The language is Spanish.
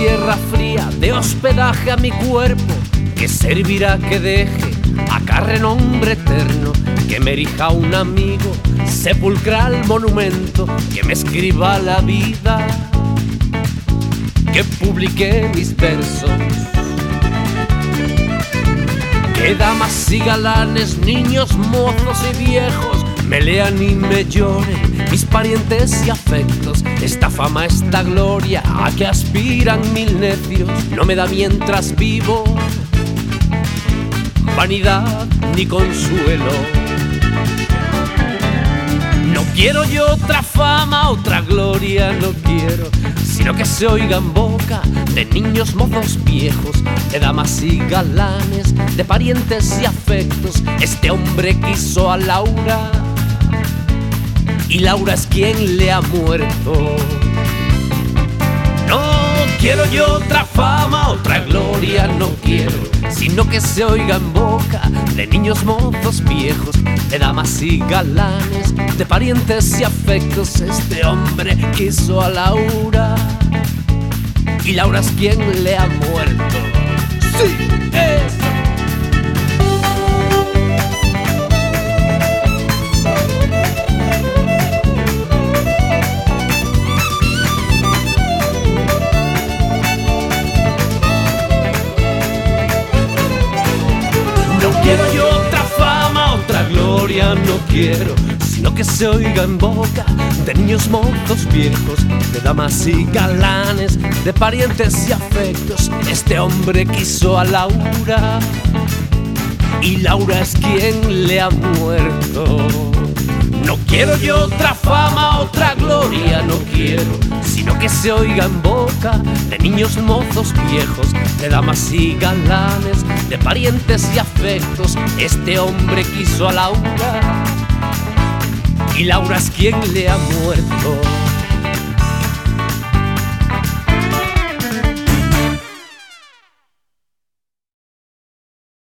tierra fría de hospedaje a mi cuerpo, que servirá que deje acá renombre eterno, que me erija un amigo, sepulcral monumento, que me escriba la vida, que publique mis versos, que damas y galanes, niños, mozos y viejos me lean y me lloren, mis parientes y afectos. Esta fama, esta gloria a que aspiran mil necios, no me da mientras vivo vanidad ni consuelo. No quiero yo otra fama, otra gloria, no quiero, sino que se oiga en boca de niños, mozos, viejos, de damas y galanes, de parientes y afectos. Este hombre quiso a Laura y Laura es quien le ha muerto. No quiero yo otra fama, otra gloria, no quiero, sino que se oiga en boca de niños, mozos, viejos, de damas y galanes, de parientes y afectos. Este hombre quiso a Laura y Laura es quien le ha muerto. ¡Sí! ¡Eso! No quiero yo otra fama, otra gloria, no quiero, sino que se oiga en boca de niños, mozos, viejos, de damas y galanes, de parientes y afectos. Este hombre quiso a Laura y Laura es quien le ha muerto. No quiero yo otra fama, otra gloria, no quiero, sino que se oiga en boca de niños, mozos, viejos, de damas y galanes, de parientes y afectos. Este hombre quiso a Laura y Laura es quien le ha muerto.